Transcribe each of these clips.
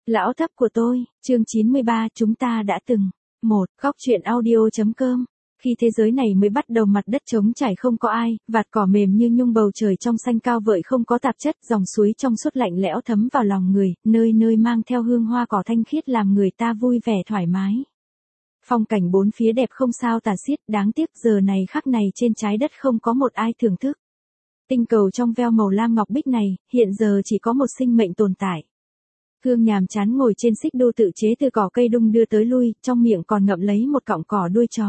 Lão thấp của tôi, chương 93, chúng ta đã từng. Góc truyện audio.com. Khi thế giới này mới bắt đầu mặt đất trống trải không có ai, vạt cỏ mềm như nhung, bầu trời trong xanh cao vợi không có tạp chất, dòng suối trong suốt lạnh lẽo thấm vào lòng người, nơi nơi mang theo hương hoa cỏ thanh khiết làm người ta vui vẻ thoải mái. Phong cảnh bốn phía đẹp không sao tả xiết, đáng tiếc giờ này khắc này trên trái đất không có một ai thưởng thức. Tinh cầu trong veo màu lam ngọc bích này, hiện giờ chỉ có một sinh mệnh tồn tại. Hương nhàm chán ngồi trên xích đu tự chế từ cỏ cây đung đưa tới lui, trong miệng còn ngậm lấy một cọng cỏ đuôi chó.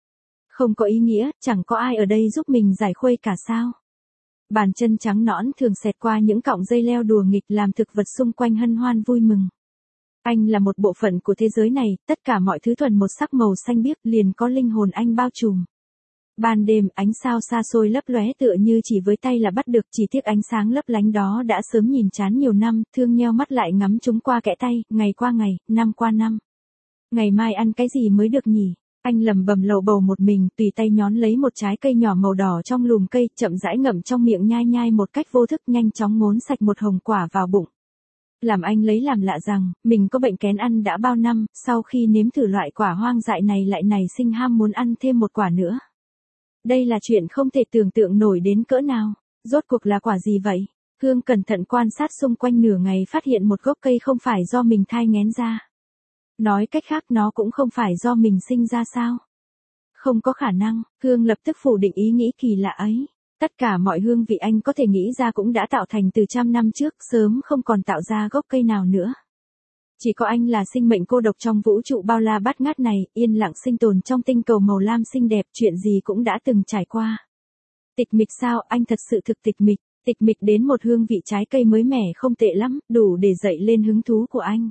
Không có ý nghĩa, chẳng có ai ở đây giúp mình giải khuây cả sao. Bàn chân trắng nõn thường xẹt qua những cọng dây leo đùa nghịch làm thực vật xung quanh hân hoan vui mừng. Anh là một bộ phận của thế giới này, tất cả mọi thứ thuần một sắc màu xanh biếc liền có linh hồn anh bao trùm. Ban đêm ánh sao xa xôi lấp lóe tựa như chỉ với tay là bắt được, chỉ tiếc ánh sáng lấp lánh đó đã sớm nhìn chán nhiều năm, thương nheo mắt lại ngắm chúng qua kẽ tay, ngày qua ngày, năm qua năm. Ngày mai ăn cái gì mới được nhỉ? Anh lẩm bẩm lầu bầu một mình, tùy tay nhón lấy một trái cây nhỏ màu đỏ trong lùm cây, chậm rãi ngậm trong miệng nhai nhai một cách vô thức, nhanh chóng ngốn sạch một hồng quả vào bụng. Làm anh lấy làm lạ rằng, mình có bệnh kén ăn đã bao năm, sau khi nếm thử loại quả hoang dại này lại nảy sinh ham muốn ăn thêm một quả nữa. Đây là chuyện không thể tưởng tượng nổi đến cỡ nào. Rốt cuộc là quả gì vậy? Hương cẩn thận quan sát xung quanh nửa ngày, phát hiện một gốc cây không phải do mình thai nghén ra. Nói cách khác nó cũng không phải do mình sinh ra sao? Không có khả năng, Hương lập tức phủ định ý nghĩ kỳ lạ ấy. Tất cả mọi hương vị anh có thể nghĩ ra cũng đã tạo thành từ trăm năm trước, sớm không còn tạo ra gốc cây nào nữa. Chỉ có anh là sinh mệnh cô độc trong vũ trụ bao la bát ngát này, yên lặng sinh tồn trong tinh cầu màu lam xinh đẹp, chuyện gì cũng đã từng trải qua. Tịch mịch sao? Anh thật sự thực tịch mịch đến một hương vị trái cây mới mẻ không tệ lắm, đủ để dậy lên hứng thú của anh.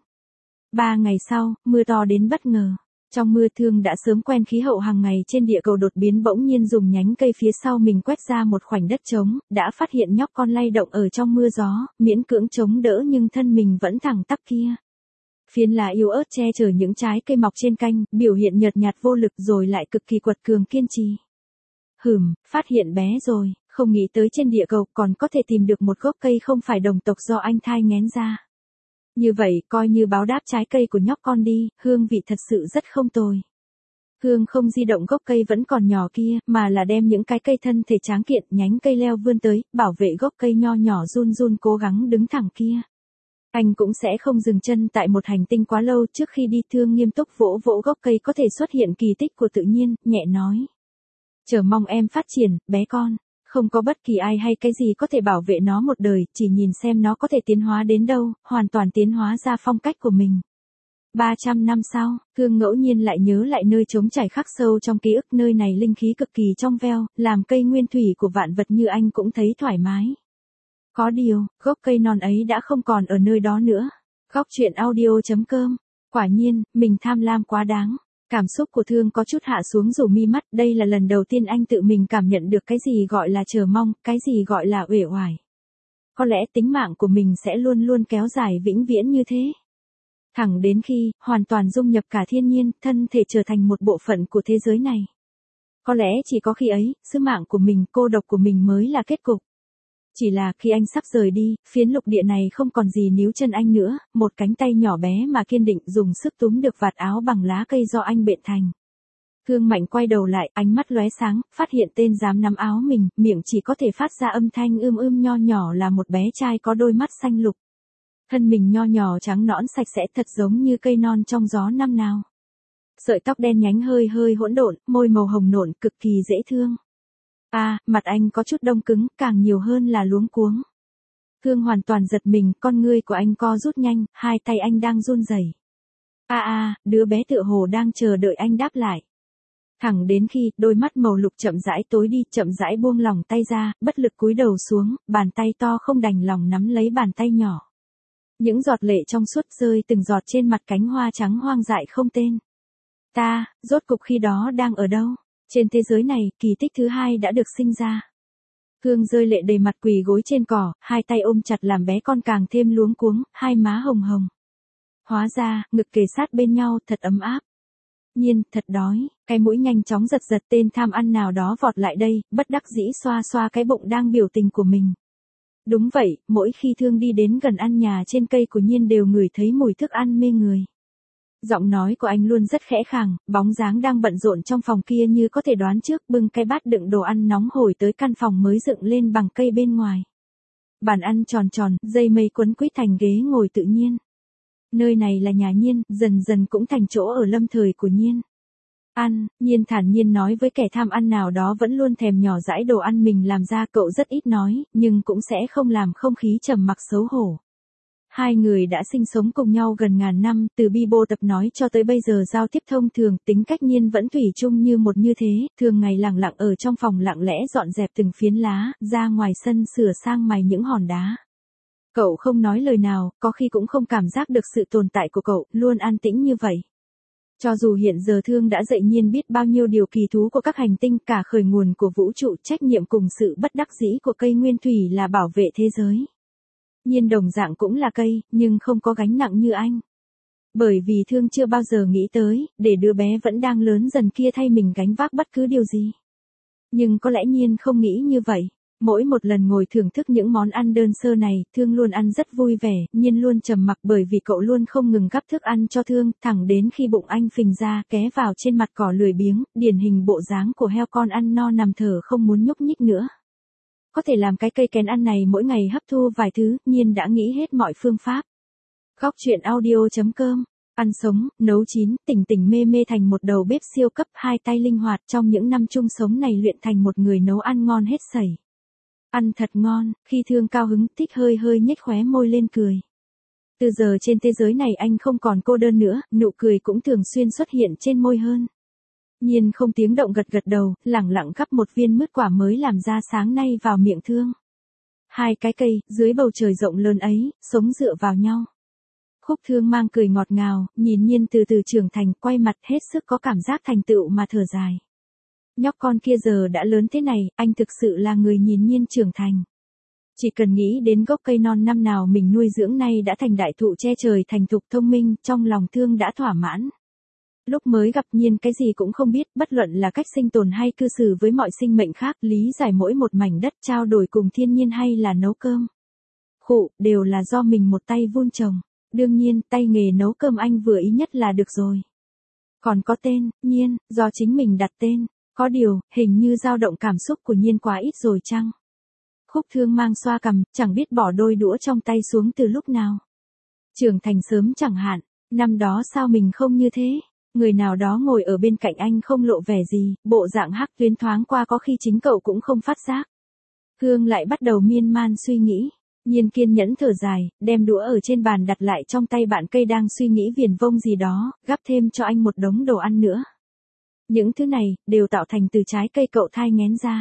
3 ngày sau, mưa to đến bất ngờ. Trong mưa, Thương đã sớm quen khí hậu hàng ngày trên địa cầu đột biến bỗng nhiên dùng nhánh cây phía sau mình quét ra một khoảnh đất trống, đã phát hiện nhóc con lay động ở trong mưa gió, miễn cưỡng chống đỡ nhưng thân mình vẫn thẳng tắp kia. Phiến lá yếu ớt che chở những trái cây mọc trên canh, biểu hiện nhợt nhạt vô lực rồi lại cực kỳ quật cường kiên trì. Phát hiện bé rồi, không nghĩ tới trên địa cầu còn có thể tìm được một gốc cây không phải đồng tộc do anh thai nghén ra. Như vậy, coi như báo đáp trái cây của nhóc con đi, hương vị thật sự rất không tồi. Hương không di động gốc cây vẫn còn nhỏ kia, mà là đem những cái cây thân thể tráng kiện, nhánh cây leo vươn tới, bảo vệ gốc cây nho nhỏ run run cố gắng đứng thẳng kia. Anh cũng sẽ không dừng chân tại một hành tinh quá lâu. Trước khi đi, Thương nghiêm túc vỗ vỗ gốc cây có thể xuất hiện kỳ tích của tự nhiên, nhẹ nói. Chờ mong em phát triển, bé con. Không có bất kỳ ai hay cái gì có thể bảo vệ nó một đời, chỉ nhìn xem nó có thể tiến hóa đến đâu, hoàn toàn tiến hóa ra phong cách của mình. 300 năm sau, Thương ngẫu nhiên lại nhớ lại nơi trống trải khắc sâu trong ký ức, nơi này linh khí cực kỳ trong veo, làm cây nguyên thủy của vạn vật như anh cũng thấy thoải mái. Có điều, gốc cây non ấy đã không còn ở nơi đó nữa. Góc truyện audio.com. Quả nhiên, mình tham lam quá đáng. Cảm xúc của Thương có chút hạ xuống rủ mi mắt, đây là lần đầu tiên anh tự mình cảm nhận được cái gì gọi là chờ mong, cái gì gọi là uể oải. Có lẽ tính mạng của mình sẽ luôn luôn kéo dài vĩnh viễn như thế. Thẳng đến khi, hoàn toàn dung nhập cả thiên nhiên, thân thể trở thành một bộ phận của thế giới này. Có lẽ chỉ có khi ấy, sứ mạng của mình, cô độc của mình mới là kết cục. Chỉ là khi anh sắp rời đi, phiến lục địa này không còn gì níu chân anh nữa, một cánh tay nhỏ bé mà kiên định dùng sức túm được vạt áo bằng lá cây do anh bện thành. Thương mạnh quay đầu lại, ánh mắt lóe sáng, phát hiện tên dám nắm áo mình, miệng chỉ có thể phát ra âm thanh nho nhỏ là một bé trai có đôi mắt xanh lục. Thân mình nho nhỏ trắng nõn sạch sẽ thật giống như cây non trong gió năm nào. Sợi tóc đen nhánh hơi hỗn độn, môi màu hồng nộn cực kỳ dễ thương. Mặt anh có chút đông cứng, càng nhiều hơn là luống cuống. Thương hoàn toàn giật mình, con ngươi của anh co rút nhanh, hai tay anh đang run rẩy. Đứa bé tựa hồ đang chờ đợi anh đáp lại. Thẳng đến khi, đôi mắt màu lục chậm rãi tối đi, chậm rãi buông lỏng tay ra, bất lực cúi đầu xuống, bàn tay to không đành lòng nắm lấy bàn tay nhỏ. Những giọt lệ trong suốt rơi từng giọt trên mặt cánh hoa trắng hoang dại không tên. Rốt cục khi đó đang ở đâu? Trên thế giới này, kỳ tích thứ hai đã được sinh ra. Hương rơi lệ đầy mặt quỳ gối trên cỏ, hai tay ôm chặt làm bé con càng thêm luống cuống, hai má hồng hồng. Hóa ra, ngực kề sát bên nhau thật ấm áp. Nhiên, thật đói, cái mũi nhanh chóng giật tên tham ăn nào đó vọt lại đây, bất đắc dĩ xoa xoa cái bụng đang biểu tình của mình. Đúng vậy, mỗi khi Thương đi đến gần ăn nhà trên cây của Nhiên đều ngửi thấy mùi thức ăn mê người. Giọng nói của anh luôn rất khẽ khàng, bóng dáng đang bận rộn trong phòng kia như có thể đoán trước bưng cái bát đựng đồ ăn nóng hổi tới căn phòng mới dựng lên bằng cây bên ngoài. Bàn ăn tròn tròn, dây mây quấn quýt thành ghế ngồi tự nhiên. Nơi này là nhà Nhiên, dần dần cũng thành chỗ ở lâm thời của Nhiên. Ăn, Nhiên thản nhiên nói với kẻ tham ăn nào đó vẫn luôn thèm nhỏ dãi đồ ăn mình làm ra. Cậu rất ít nói, nhưng cũng sẽ không làm không khí trầm mặc xấu hổ. Hai người đã sinh sống cùng nhau gần ngàn năm, từ bi bô tập nói cho tới bây giờ giao tiếp thông thường, tính cách Nhiên vẫn thủy chung như một như thế, thường ngày lẳng lặng ở trong phòng lặng lẽ dọn dẹp từng phiến lá, ra ngoài sân sửa sang mài những hòn đá. Cậu không nói lời nào, có khi cũng không cảm giác được sự tồn tại của cậu, luôn an tĩnh như vậy. Cho dù hiện giờ Thương đã dạy Nhiên biết bao nhiêu điều kỳ thú của các hành tinh, cả khởi nguồn của vũ trụ, trách nhiệm cùng sự bất đắc dĩ của cây nguyên thủy là bảo vệ thế giới. Nhiên đồng dạng cũng là cây, nhưng không có gánh nặng như anh. Bởi vì Thương chưa bao giờ nghĩ tới, để đứa bé vẫn đang lớn dần kia thay mình gánh vác bất cứ điều gì. Nhưng có lẽ Nhiên không nghĩ như vậy. Mỗi một lần ngồi thưởng thức những món ăn đơn sơ này, Thương luôn ăn rất vui vẻ, Nhiên luôn trầm mặc bởi vì cậu luôn không ngừng gắp thức ăn cho Thương, thẳng đến khi bụng anh phình ra, ké vào trên mặt cỏ lười biếng, điển hình bộ dáng của heo con ăn no nằm thở không muốn nhúc nhích nữa. Có thể làm cái cây kén ăn này mỗi ngày hấp thu vài thứ, Nhiên đã nghĩ hết mọi phương pháp. Góc truyện audio.com. Ăn sống, nấu chín, tỉnh tỉnh mê mê thành một đầu bếp siêu cấp, hai tay linh hoạt, trong những năm chung sống này luyện thành một người nấu ăn ngon hết sảy. Ăn thật ngon, khi Thương cao hứng, thích hơi hơi nhếch khóe môi lên cười. Từ giờ trên thế giới này anh không còn cô đơn nữa, nụ cười cũng thường xuyên xuất hiện trên môi hơn. Nhiên không tiếng động gật gật đầu, lẳng lặng gắp một viên mứt quả mới làm ra sáng nay vào miệng Thương. Hai cái cây, dưới bầu trời rộng lớn ấy, sống dựa vào nhau. Khúc Thương mang cười ngọt ngào, nhìn Nhiên từ từ trưởng thành, quay mặt hết sức có cảm giác thành tựu mà thở dài. Nhóc con kia giờ đã lớn thế này, anh thực sự là người nhìn Nhiên trưởng thành. Chỉ cần nghĩ đến gốc cây non năm nào mình nuôi dưỡng nay đã thành đại thụ che trời thành thục thông minh, trong lòng Thương đã thỏa mãn. Lúc mới gặp Nhiên cái gì cũng không biết, bất luận là cách sinh tồn hay cư xử với mọi sinh mệnh khác, lý giải mỗi một mảnh đất trao đổi cùng thiên nhiên hay là nấu cơm. Đều là do mình một tay vun trồng. Đương nhiên, tay nghề nấu cơm anh vừa ý nhất là được rồi. Còn có tên, Nhiên, do chính mình đặt tên. Có điều, hình như dao động cảm xúc của Nhiên quá ít rồi chăng? Khúc Thương mang xoa cằm, chẳng biết bỏ đôi đũa trong tay xuống từ lúc nào. Trưởng thành sớm chẳng hạn, năm đó sao mình không như thế? Người nào đó ngồi ở bên cạnh anh không lộ vẻ gì, bộ dạng hắc tuyến thoáng qua có khi chính cậu cũng không phát giác. Thương lại bắt đầu miên man suy nghĩ. Nhiên kiên nhẫn thở dài, đem đũa ở trên bàn đặt lại trong tay bạn cây đang suy nghĩ viển vông gì đó, gắp thêm cho anh một đống đồ ăn nữa. Những thứ này, đều tạo thành từ trái cây cậu thai nghén ra.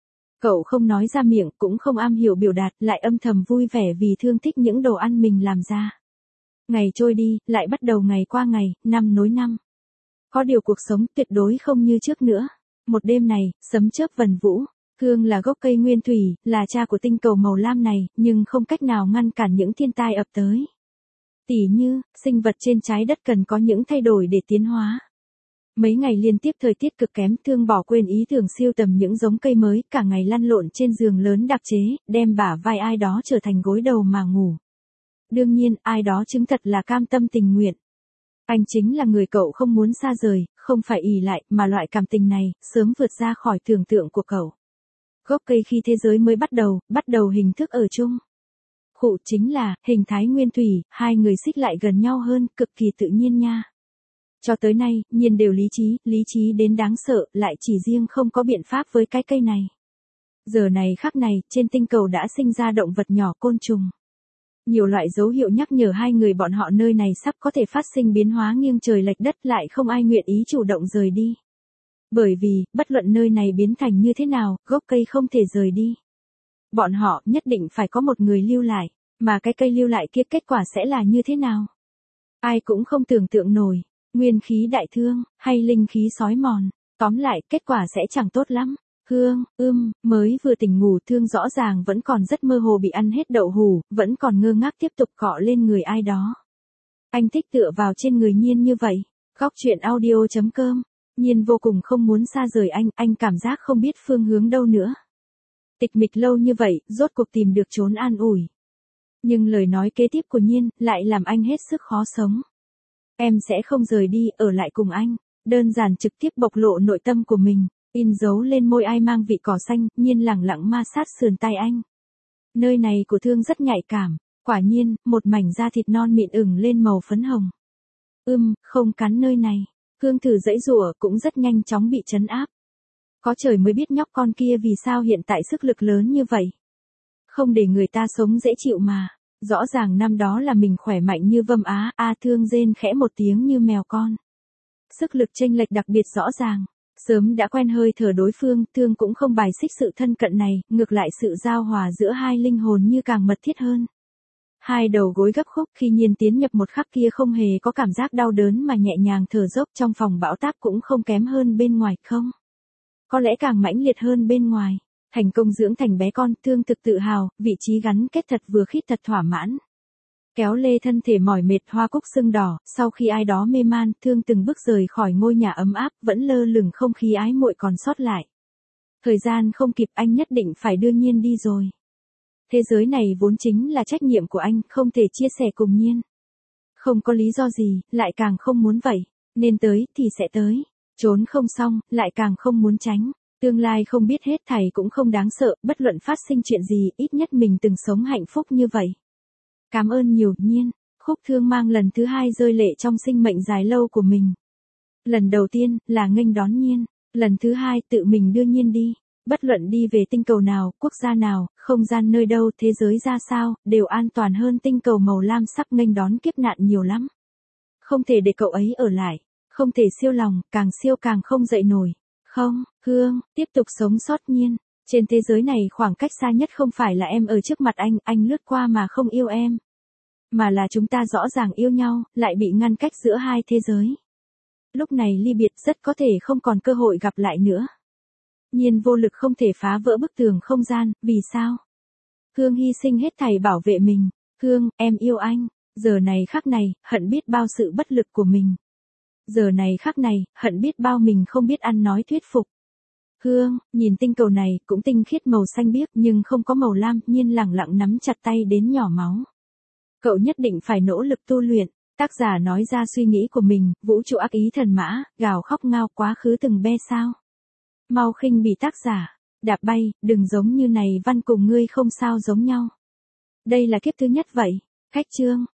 Cậu không nói ra miệng, cũng không am hiểu biểu đạt, lại âm thầm vui vẻ vì Thương thích những đồ ăn mình làm ra. Ngày trôi đi, lại bắt đầu ngày qua ngày, năm nối năm. Có điều cuộc sống tuyệt đối không như trước nữa. Một đêm này, sấm chớp vần vũ. Thương là gốc cây nguyên thủy, là cha của tinh cầu màu lam này, nhưng không cách nào ngăn cản những thiên tai ập tới. Tỉ như, sinh vật trên trái đất cần có những thay đổi để tiến hóa. Mấy ngày liên tiếp thời tiết cực kém, Thương bỏ quên ý tưởng siêu tầm những giống cây mới, cả ngày lăn lộn trên giường lớn đặc chế, đem bả vai ai đó trở thành gối đầu mà ngủ. Đương nhiên, ai đó chứng thật là cam tâm tình nguyện. Anh chính là người cậu không muốn xa rời, không phải ỷ lại, mà loại cảm tình này, sớm vượt ra khỏi tưởng tượng của cậu. Gốc cây khi thế giới mới bắt đầu hình thức ở chung. Chính là, hình thái nguyên thủy, hai người xích lại gần nhau hơn, cực kỳ tự nhiên nha. Cho tới nay, Nhiên đều lý trí đến đáng sợ, lại chỉ riêng không có biện pháp với cái cây này. Giờ này khắc này, trên tinh cầu đã sinh ra động vật nhỏ côn trùng. Nhiều loại dấu hiệu nhắc nhở hai người bọn họ nơi này sắp có thể phát sinh biến hóa nghiêng trời lệch đất, lại không ai nguyện ý chủ động rời đi. Bởi vì, bất luận nơi này biến thành như thế nào, gốc cây không thể rời đi. Bọn họ nhất định phải có một người lưu lại, mà cái cây lưu lại kia kết quả sẽ là như thế nào? Ai cũng không tưởng tượng nổi, nguyên khí đại thương, hay linh khí sói mòn, tóm lại kết quả sẽ chẳng tốt lắm. Hương, mới vừa tỉnh ngủ Thương rõ ràng vẫn còn rất mơ hồ bị ăn hết đậu hủ, vẫn còn ngơ ngác tiếp tục cọ lên người ai đó. Anh thích tựa vào trên người Nhiên như vậy. Góc truyện audio.com. Nhiên vô cùng không muốn xa rời anh cảm giác không biết phương hướng đâu nữa. Tịch mịch lâu như vậy, rốt cuộc tìm được chốn an ủi. Nhưng lời nói kế tiếp của Nhiên, lại làm anh hết sức khó sống. Em sẽ không rời đi, ở lại cùng anh. Đơn giản trực tiếp bộc lộ nội tâm của mình, in dấu lên môi ai mang vị cỏ xanh, Nhiên lẳng lặng ma sát sườn tay anh. Nơi này của Thương rất nhạy cảm, quả nhiên, một mảnh da thịt non mịn ửng lên màu phấn hồng. Không cắn nơi này. Thương thử giãy giụa cũng rất nhanh chóng bị trấn áp. Có trời mới biết nhóc con kia vì sao hiện tại sức lực lớn như vậy. Không để người ta sống dễ chịu mà. Rõ ràng năm đó là mình khỏe mạnh như vâm á, Thương rên khẽ một tiếng như mèo con. Sức lực chênh lệch đặc biệt rõ ràng. Sớm đã quen hơi thở đối phương, Thương cũng không bài xích sự thân cận này, ngược lại sự giao hòa giữa hai linh hồn như càng mật thiết hơn. Hai đầu gối gấp khúc khi Nhiên tiến nhập một khắc kia không hề có cảm giác đau đớn mà nhẹ nhàng thở dốc trong phòng bão táp cũng không kém hơn bên ngoài không. Có lẽ càng mãnh liệt hơn bên ngoài. Thành công dưỡng thành bé con, Thương thực tự hào, vị trí gắn kết thật vừa khít thật thỏa mãn. Kéo lê thân thể mỏi mệt hoa cúc sưng đỏ, sau khi ai đó mê man, Thương từng bước rời khỏi ngôi nhà ấm áp, vẫn lơ lửng không khí ái muội còn sót lại. Thời gian không kịp, anh nhất định phải đưa Nhiên đi rồi. Thế giới này vốn chính là trách nhiệm của anh, không thể chia sẻ cùng Nhiên. Không có lý do gì, lại càng không muốn vậy. Nên tới thì sẽ tới. Trốn không xong, lại càng không muốn tránh. Tương lai không biết hết thảy cũng không đáng sợ, bất luận phát sinh chuyện gì, ít nhất mình từng sống hạnh phúc như vậy. Cảm ơn nhiều, Nhiên. Khúc Thương mang lần thứ hai rơi lệ trong sinh mệnh dài lâu của mình. Lần đầu tiên, là nghênh đón Nhiên. Lần thứ hai, tự mình đưa Nhiên đi. Bất luận đi về tinh cầu nào, quốc gia nào, không gian nơi đâu, thế giới ra sao, đều an toàn hơn tinh cầu màu lam sắp nghênh đón kiếp nạn nhiều lắm. Không thể để cậu ấy ở lại. Không thể siêu lòng, càng không dậy nổi. Không, Hương, tiếp tục sống sót Nhiên. Trên thế giới này khoảng cách xa nhất không phải là em ở trước mặt anh lướt qua mà không yêu em. Mà là chúng ta rõ ràng yêu nhau, lại bị ngăn cách giữa hai thế giới. Lúc này ly biệt rất có thể không còn cơ hội gặp lại nữa. Nhiên vô lực không thể phá vỡ bức tường không gian, vì sao? Hương hy sinh hết thảy bảo vệ mình. Hương, em yêu anh. Giờ này khắc này, hận biết bao sự bất lực của mình. Giờ này khắc này, hận biết bao mình không biết ăn nói thuyết phục. Hương, nhìn tinh cầu này, cũng tinh khiết màu xanh biếc nhưng không có màu lam, Nhiên lẳng lặng nắm chặt tay đến nhỏ máu. Cậu nhất định phải nỗ lực tu luyện. Tác giả nói ra suy nghĩ của mình, vũ trụ ác ý thần mã, gào khóc ngao quá khứ từng be sao. Mau khinh bỉ tác giả, đạp bay, đừng giống như này văn cùng ngươi không sao giống nhau. Đây là kiếp thứ nhất vậy. Khách chương.